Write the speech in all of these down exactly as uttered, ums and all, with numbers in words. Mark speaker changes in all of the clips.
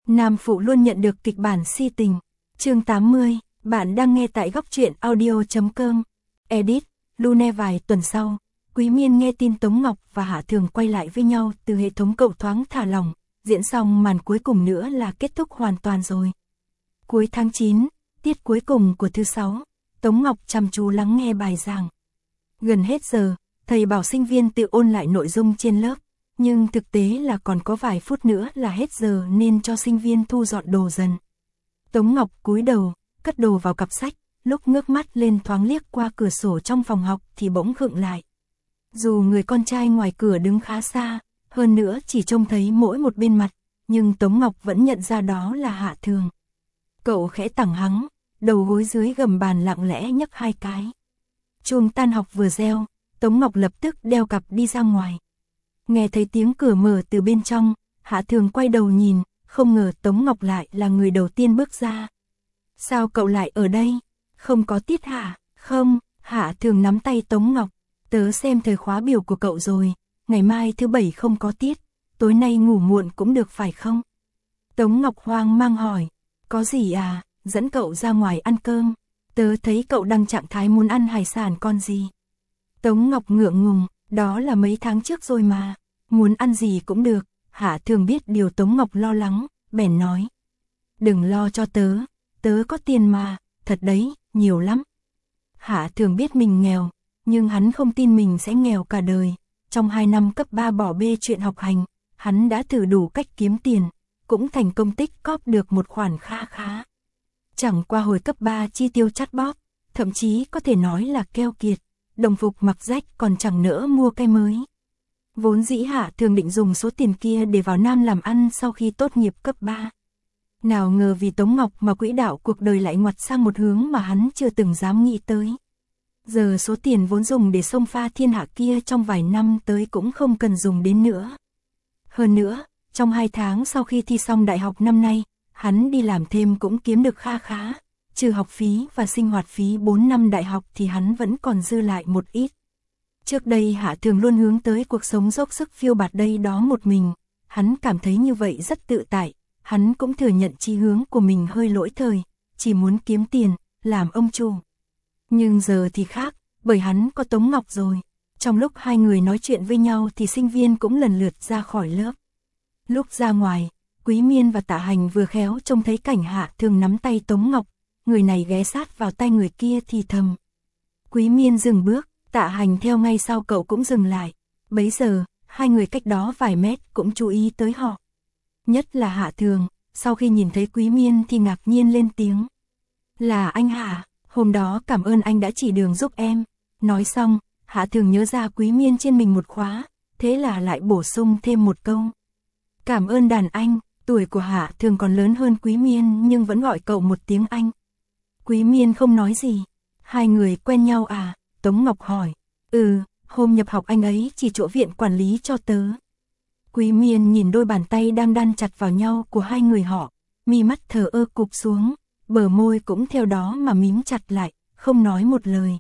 Speaker 1: Nam phụ luôn nhận được kịch bản si tình. Chương tám mươi, bạn đang nghe tại góc truyện audio chấm com. Edit, Lune. Vài tuần sau, Quý Miên nghe tin Tống Ngọc và Hạ Thường quay lại với nhau từ hệ thống cậu thoáng thả lỏng, diễn xong màn cuối cùng nữa là kết thúc hoàn toàn rồi. Cuối tháng chín, tiết cuối cùng của thứ sáu, Tống Ngọc chăm chú lắng nghe bài giảng. Gần hết giờ, thầy bảo sinh viên tự ôn lại nội dung trên lớp, nhưng thực tế là còn có vài phút nữa là hết giờ nên cho sinh viên thu dọn đồ dần. Tống Ngọc cúi đầu, cất đồ vào cặp sách, lúc ngước mắt lên thoáng liếc qua cửa sổ trong phòng học thì bỗng khựng lại. Dù người con trai ngoài cửa đứng khá xa, hơn nữa chỉ trông thấy mỗi một bên mặt, nhưng Tống Ngọc vẫn nhận ra đó là Hạ Thường. Cậu khẽ tẳng hắng, đầu gối dưới gầm bàn lặng lẽ nhấc hai cái. Chuông tan học vừa reo, Tống Ngọc lập tức đeo cặp đi ra ngoài. Nghe thấy tiếng cửa mở từ bên trong, Hạ Thường quay đầu nhìn, không ngờ Tống Ngọc lại là người đầu tiên bước ra. Sao cậu lại ở đây? Không có tiết hả? Không, Hạ Thường nắm tay Tống Ngọc. Tớ xem thời khóa biểu của cậu rồi, ngày mai thứ bảy không có tiết, tối nay ngủ muộn cũng được phải không? Tống Ngọc hoang mang hỏi, có gì à, dẫn cậu ra ngoài ăn cơm, tớ thấy cậu đang trạng thái muốn ăn hải sản con gì. Tống Ngọc ngượng ngùng, đó là mấy tháng trước rồi mà, muốn ăn gì cũng được. Hạ Thường biết điều Tống Ngọc lo lắng, bèn nói. Đừng lo cho tớ, tớ có tiền mà, thật đấy, nhiều lắm. Hạ Thường biết mình nghèo, nhưng hắn không tin mình sẽ nghèo cả đời. Trong hai năm cấp ba bỏ bê chuyện học hành, hắn đã thử đủ cách kiếm tiền, cũng thành công tích cóp được một khoản kha khá. Chẳng qua hồi cấp ba chi tiêu chắt bóp, thậm chí có thể nói là keo kiệt, đồng phục mặc rách còn chẳng nỡ mua cái mới. Vốn dĩ Hạ Thường định dùng số tiền kia để vào Nam làm ăn sau khi tốt nghiệp cấp ba. Nào ngờ vì Tống Ngọc mà quỹ đạo cuộc đời lại ngoặt sang một hướng mà hắn chưa từng dám nghĩ tới. Giờ số tiền vốn dùng để xông pha thiên hạ kia trong vài năm tới cũng không cần dùng đến nữa. Hơn nữa, trong hai tháng sau khi thi xong đại học năm nay, hắn đi làm thêm cũng kiếm được kha khá. Trừ học phí và sinh hoạt phí bốn năm đại học thì hắn vẫn còn dư lại một ít. Trước đây Hạ Thường luôn hướng tới cuộc sống dốc sức phiêu bạt đây đó một mình, hắn cảm thấy như vậy rất tự tại, hắn cũng thừa nhận chí hướng của mình hơi lỗi thời, chỉ muốn kiếm tiền, làm ông chủ. Nhưng giờ thì khác, bởi hắn có Tống Ngọc rồi. Trong lúc hai người nói chuyện với nhau thì sinh viên cũng lần lượt ra khỏi lớp. Lúc ra ngoài, Quý Miên và Tạ Hành vừa khéo trông thấy cảnh Hạ Thường nắm tay Tống Ngọc, người này ghé sát vào tay người kia thì thầm. Quý Miên dừng bước, Tạ Hành theo ngay sau cậu cũng dừng lại. Bấy giờ, hai người cách đó vài mét cũng chú ý tới họ. Nhất là Hạ Thường, sau khi nhìn thấy Quý Miên thì ngạc nhiên lên tiếng. Là anh Hạ, hôm đó cảm ơn anh đã chỉ đường giúp em. Nói xong, Hạ Thường nhớ ra Quý Miên trên mình một khóa, thế là lại bổ sung thêm một câu. Cảm ơn đàn anh, tuổi của Hạ Thường còn lớn hơn Quý Miên nhưng vẫn gọi cậu một tiếng anh. Quý Miên không nói gì. Hai người quen nhau à? Tống Ngọc hỏi. Ừ, hôm nhập học anh ấy chỉ chỗ viện quản lý cho tớ. Quý Miên nhìn đôi bàn tay đang đan chặt vào nhau của hai người họ, mi mắt thờ ơ cụp xuống, bờ môi cũng theo đó mà mím chặt lại, không nói một lời.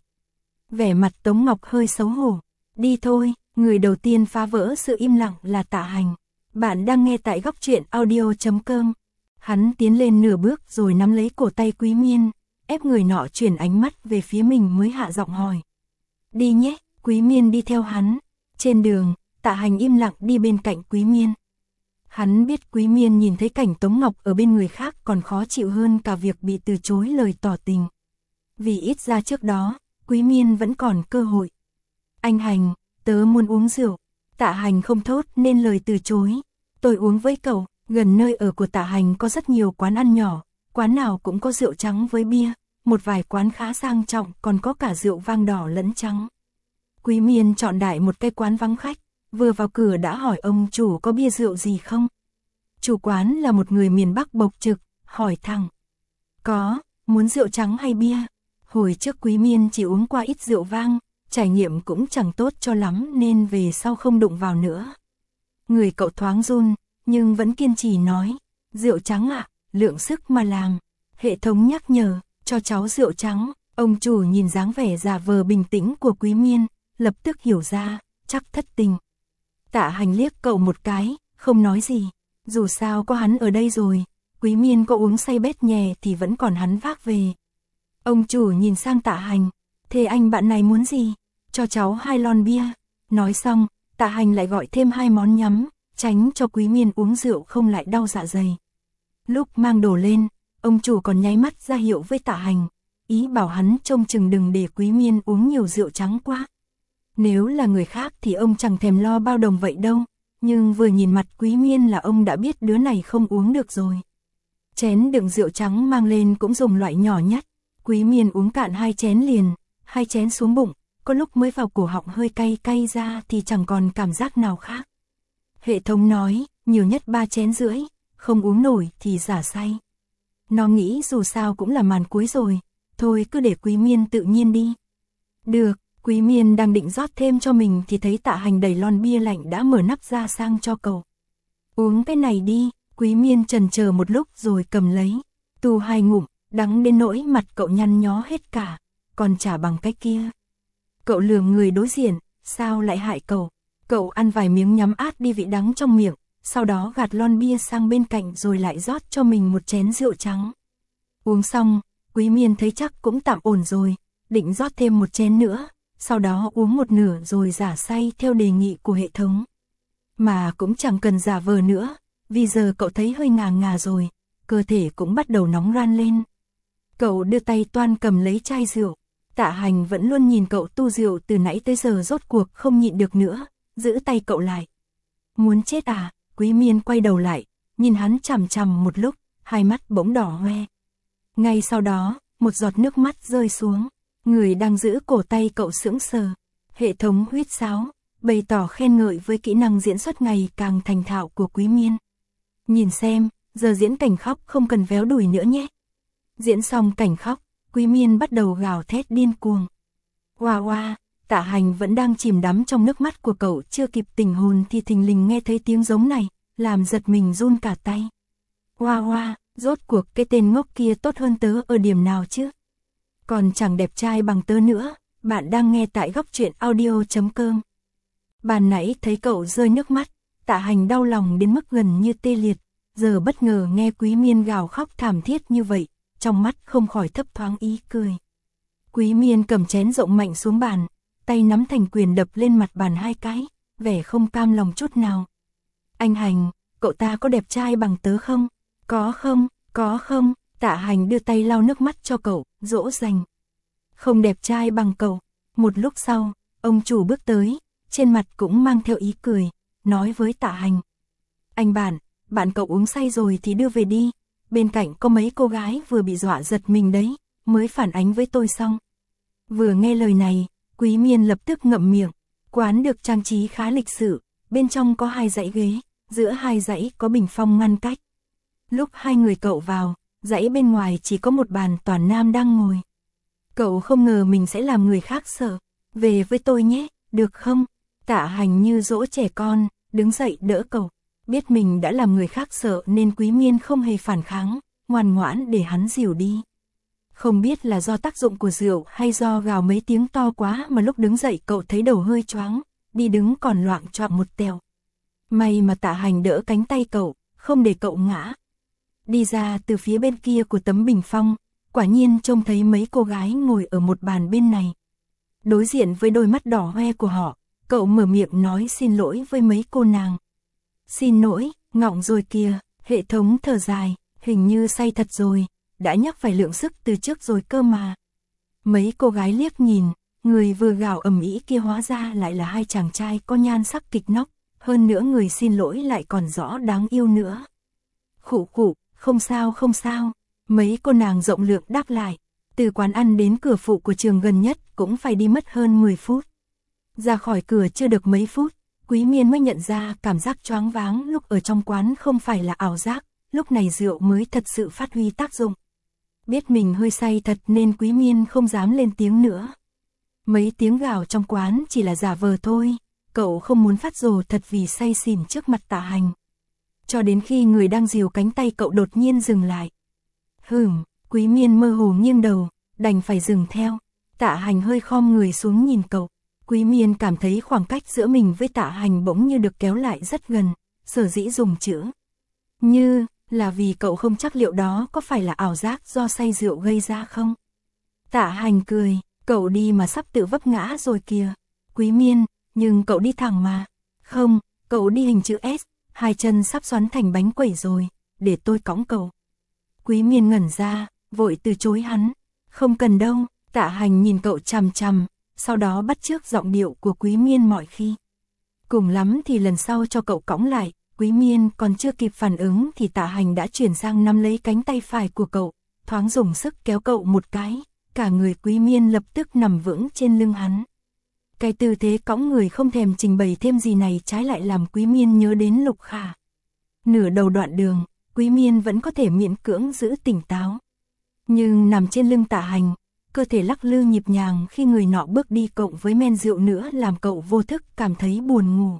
Speaker 1: Vẻ mặt Tống Ngọc hơi xấu hổ. Đi thôi, người đầu tiên phá vỡ sự im lặng là Tạ Hành. Bạn đang nghe tại góc truyện audio chấm com. Hắn tiến lên nửa bước rồi nắm lấy cổ tay Quý Miên, ép người nọ chuyển ánh mắt về phía mình mới hạ giọng hỏi. Đi nhé, Quý Miên đi theo hắn. Trên đường, Tạ Hành im lặng đi bên cạnh Quý Miên. Hắn biết Quý Miên nhìn thấy cảnh Tống Ngọc ở bên người khác còn khó chịu hơn cả việc bị từ chối lời tỏ tình. Vì ít ra trước đó, Quý Miên vẫn còn cơ hội. Anh Hành, tớ muốn uống rượu. Tạ Hành không thốt nên lời từ chối. Tôi uống với cậu. Gần nơi ở của Tạ Hành có rất nhiều quán ăn nhỏ, quán nào cũng có rượu trắng với bia, một vài quán khá sang trọng còn có cả rượu vang đỏ lẫn trắng. Quý Miên chọn đại một cái quán vắng khách, vừa vào cửa đã hỏi ông chủ có bia rượu gì không. Chủ quán là một người miền Bắc bộc trực, hỏi thẳng. Có, muốn rượu trắng hay bia? Hồi trước Quý Miên chỉ uống qua ít rượu vang, trải nghiệm cũng chẳng tốt cho lắm nên về sau không đụng vào nữa. Người cậu thoáng run, nhưng vẫn kiên trì nói. Rượu trắng ạ, à, lượng sức mà làm. Hệ thống nhắc nhở, cho cháu rượu trắng. Ông chủ nhìn dáng vẻ giả vờ bình tĩnh của Quý Miên, lập tức hiểu ra, chắc thất tình. Tạ Hành liếc cậu một cái, không nói gì. Dù sao có hắn ở đây rồi, Quý Miên có uống say bét nhè thì vẫn còn hắn vác về. Ông chủ nhìn sang Tạ Hành, thế anh bạn này muốn gì? Cho cháu hai lon bia. Nói xong, Tạ Hành lại gọi thêm hai món nhắm, tránh cho Quý Miên uống rượu không lại đau dạ dày. Lúc mang đồ lên, ông chủ còn nháy mắt ra hiệu với Tạ Hành, ý bảo hắn trông chừng đừng để Quý Miên uống nhiều rượu trắng quá. Nếu là người khác thì ông chẳng thèm lo bao đồng vậy đâu, nhưng vừa nhìn mặt Quý Miên là ông đã biết đứa này không uống được rồi. Chén đựng rượu trắng mang lên cũng dùng loại nhỏ nhất, Quý Miên uống cạn hai chén liền, hai chén xuống bụng, có lúc mới vào cổ họng hơi cay cay ra thì chẳng còn cảm giác nào khác. Hệ thống nói, nhiều nhất ba chén rưỡi, không uống nổi thì giả say. Nó nghĩ dù sao cũng là màn cuối rồi, thôi cứ để Quý Miên tự nhiên đi. Được, Quý Miên đang định rót thêm cho mình thì thấy Tạ Hành đẩy lon bia lạnh đã mở nắp ra sang cho cậu. Uống cái này đi, Quý Miên chần chờ một lúc rồi cầm lấy, tu hai ngụm, đắng đến nỗi mặt cậu nhăn nhó hết cả, còn chả bằng cái kia. Cậu lườm người đối diện, sao lại hại cậu? Cậu ăn vài miếng nhắm át đi vị đắng trong miệng, sau đó gạt lon bia sang bên cạnh rồi lại rót cho mình một chén rượu trắng. Uống xong, Quý Miên thấy chắc cũng tạm ổn rồi, định rót thêm một chén nữa, sau đó uống một nửa rồi giả say theo đề nghị của hệ thống. Mà cũng chẳng cần giả vờ nữa, vì giờ cậu thấy hơi ngà ngà rồi, cơ thể cũng bắt đầu nóng ran lên. Cậu đưa tay toan cầm lấy chai rượu, Tạ Hành vẫn luôn nhìn cậu tu rượu từ nãy tới giờ rốt cuộc không nhịn được nữa, giữ tay cậu lại. Muốn chết à? Quý Miên quay đầu lại, nhìn hắn chằm chằm một lúc, hai mắt bỗng đỏ hoe. Ngay sau đó, một giọt nước mắt rơi xuống, người đang giữ cổ tay cậu sững sờ. Hệ thống huýt sáo, bày tỏ khen ngợi với kỹ năng diễn xuất ngày càng thành thạo của Quý Miên. Nhìn xem, giờ diễn cảnh khóc không cần véo đùi nữa nhé. Diễn xong cảnh khóc, Quý Miên bắt đầu gào thét điên cuồng. Oa oa, Tạ Hành vẫn đang chìm đắm trong nước mắt của cậu, chưa kịp tỉnh hồn thì thình lình nghe thấy tiếng giống này, làm giật mình run cả tay. Oa oa, rốt cuộc cái tên ngốc kia tốt hơn tớ ở điểm nào chứ? Còn chẳng đẹp trai bằng tớ nữa. Bạn đang nghe tại góc truyện audio chấm com. Ban nãy thấy cậu rơi nước mắt, Tạ Hành đau lòng đến mức gần như tê liệt, giờ bất ngờ nghe Quý Miên gào khóc thảm thiết như vậy, trong mắt không khỏi thấp thoáng ý cười. Quý Miên cầm chén rộng mạnh xuống bàn, tay nắm thành quyền đập lên mặt bàn hai cái, vẻ không cam lòng chút nào. Anh Hành, cậu ta có đẹp trai bằng tớ không? Có không, có không? Tạ Hành đưa tay lau nước mắt cho cậu, dỗ dành. Không đẹp trai bằng cậu. Một lúc sau, ông chủ bước tới, trên mặt cũng mang theo ý cười, nói với Tạ Hành. Anh bạn, bạn cậu uống say rồi thì đưa về đi, bên cạnh có mấy cô gái vừa bị dọa giật mình đấy, mới phản ánh với tôi xong. Vừa nghe lời này, Quý Miên lập tức ngậm miệng, quán được trang trí khá lịch sự, bên trong có hai dãy ghế, giữa hai dãy có bình phong ngăn cách. Lúc hai người cậu vào, dãy bên ngoài chỉ có một bàn toàn nam đang ngồi. Cậu không ngờ mình sẽ làm người khác sợ, về với tôi nhé, được không? Tạ Hành như dỗ trẻ con, đứng dậy đỡ cậu, biết mình đã làm người khác sợ nên Quý Miên không hề phản kháng, ngoan ngoãn để hắn dìu đi. Không biết là do tác dụng của rượu hay do gào mấy tiếng to quá mà lúc đứng dậy cậu thấy đầu hơi choáng, đi đứng còn loạng choạng một tèo. May mà Tạ Hành đỡ cánh tay cậu, không để cậu ngã. Đi ra từ phía bên kia của tấm bình phong, quả nhiên trông thấy mấy cô gái ngồi ở một bàn bên này. Đối diện với đôi mắt đỏ hoe của họ, cậu mở miệng nói xin lỗi với mấy cô nàng. Xin lỗi, ngọng rồi kìa, hệ thống thở dài, hình như say thật rồi, đã nhắc phải lượng sức từ trước rồi cơ mà. Mấy cô gái liếc nhìn, người vừa gào ầm ĩ kia hóa ra lại là hai chàng trai có nhan sắc kịch nóc, hơn nữa người xin lỗi lại còn rõ đáng yêu nữa. Khụ khụ, không sao không sao, mấy cô nàng rộng lượng đáp lại, từ quán ăn đến cửa phụ của trường gần nhất cũng phải đi mất hơn mười phút. Ra khỏi cửa chưa được mấy phút, Quý Miên mới nhận ra cảm giác choáng váng lúc ở trong quán không phải là ảo giác, lúc này rượu mới thật sự phát huy tác dụng. Biết mình hơi say thật nên Quý Miên không dám lên tiếng nữa. Mấy tiếng gào trong quán chỉ là giả vờ thôi, cậu không muốn phát rồ thật vì say xỉn trước mặt Tạ Hành. Cho đến khi người đang dìu cánh tay cậu đột nhiên dừng lại. Hừm, Quý Miên mơ hồ nghiêng đầu, đành phải dừng theo. Tạ Hành hơi khom người xuống nhìn cậu. Quý Miên cảm thấy khoảng cách giữa mình với Tạ Hành bỗng như được kéo lại rất gần, sở dĩ dùng chữ như là vì cậu không chắc liệu đó có phải là ảo giác do say rượu gây ra không? Tạ Hành cười, cậu đi mà sắp tự vấp ngã rồi kìa. Quý Miên, nhưng cậu đi thẳng mà. Không, cậu đi hình chữ S, hai chân sắp xoắn thành bánh quẩy rồi, để tôi cõng cậu. Quý Miên ngẩn ra, vội từ chối hắn. Không cần đâu. Tạ Hành nhìn cậu chằm chằm, sau đó bắt chước giọng điệu của Quý Miên mọi khi. Cùng lắm thì lần sau cho cậu cõng lại. Quý Miên còn chưa kịp phản ứng thì Tạ Hành đã chuyển sang nắm lấy cánh tay phải của cậu, thoáng dùng sức kéo cậu một cái, cả người Quý Miên lập tức nằm vững trên lưng hắn. Cái tư thế cõng người không thèm trình bày thêm gì này trái lại làm Quý Miên nhớ đến Lục Khả. Nửa đầu đoạn đường, Quý Miên vẫn có thể miễn cưỡng giữ tỉnh táo. Nhưng nằm trên lưng Tạ Hành, cơ thể lắc lư nhịp nhàng khi người nọ bước đi cộng với men rượu nữa làm cậu vô thức cảm thấy buồn ngủ.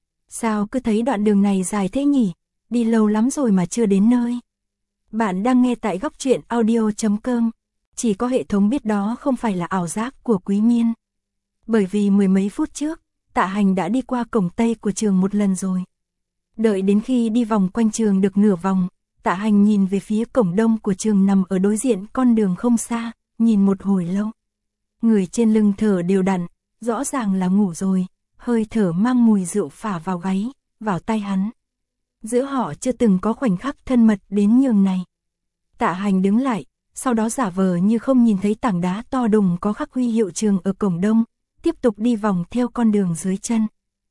Speaker 1: Sao cứ thấy đoạn đường này dài thế nhỉ? Đi lâu lắm rồi mà chưa đến nơi. Bạn đang nghe tại góc truyện audio chấm com. Chỉ có hệ thống biết đó không phải là ảo giác của Quý Miên. Bởi vì mười mấy phút trước, Tạ Hành đã đi qua cổng Tây của trường một lần rồi. Đợi đến khi đi vòng quanh trường được nửa vòng, Tạ Hành nhìn về phía cổng Đông của trường nằm ở đối diện con đường không xa, nhìn một hồi lâu. Người trên lưng thở đều đặn, rõ ràng là ngủ rồi, hơi thở mang mùi rượu phả vào gáy, vào tai hắn. Giữa họ chưa từng có khoảnh khắc thân mật đến nhường này. Tạ Hành đứng lại, sau đó giả vờ như không nhìn thấy tảng đá to đùng có khắc huy hiệu trường ở cổng Đông, tiếp tục đi vòng theo con đường dưới chân.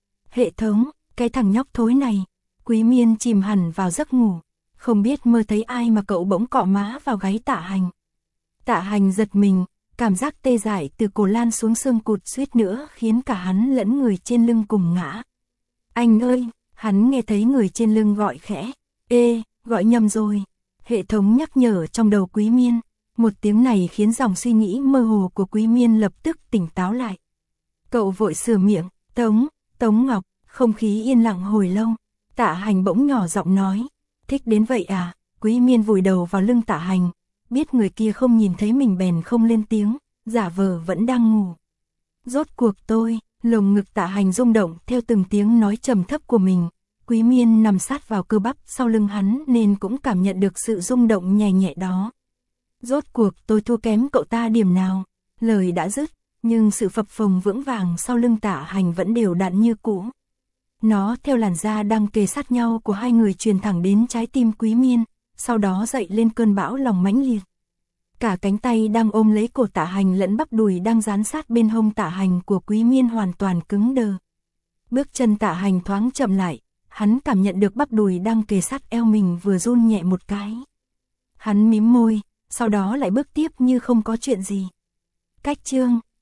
Speaker 1: Hệ thống, cái thằng nhóc thối này. Quý Miên chìm hẳn vào giấc ngủ, không biết mơ thấy ai mà cậu bỗng cọ má vào gáy Tạ Hành. Tạ Hành giật mình, cảm giác tê dại từ cổ lan xuống xương cụt suýt nữa khiến cả hắn lẫn người trên lưng cùng ngã. Anh ơi, hắn nghe thấy người trên lưng gọi khẽ. Ê, gọi nhầm rồi. Hệ thống nhắc nhở trong đầu Quý Miên. Một tiếng này khiến dòng suy nghĩ mơ hồ của Quý Miên lập tức tỉnh táo lại. Cậu vội sửa miệng, Tống, Tống Ngọc. Không khí yên lặng hồi lâu. Tạ Hành bỗng nhỏ giọng nói. Thích đến vậy à? Quý Miên vùi đầu vào lưng Tạ Hành. Biết người kia không nhìn thấy mình bèn không lên tiếng, giả vờ vẫn đang ngủ. Rốt cuộc tôi, lồng ngực Tạ Hành rung động theo từng tiếng nói trầm thấp của mình. Quý Miên nằm sát vào cơ bắp sau lưng hắn nên cũng cảm nhận được sự rung động nhẹ nhẹ đó. Rốt cuộc tôi thua kém cậu ta điểm nào? Lời đã dứt, nhưng sự phập phồng vững vàng sau lưng Tạ Hành vẫn đều đặn như cũ. Nó theo làn da đang kề sát nhau của hai người truyền thẳng đến trái tim Quý Miên, sau đó dậy lên cơn bão lòng mãnh liệt. Cả cánh tay đang ôm lấy cổ Tạ Hành lẫn bắp đùi đang dán sát bên hông Tạ Hành của Quý Miên hoàn toàn cứng đờ. Bước chân Tạ Hành thoáng chậm lại, hắn cảm nhận được bắp đùi đang kề sát eo mình vừa run nhẹ một cái. Hắn mím môi, sau đó lại bước tiếp như không có chuyện gì. Cách chương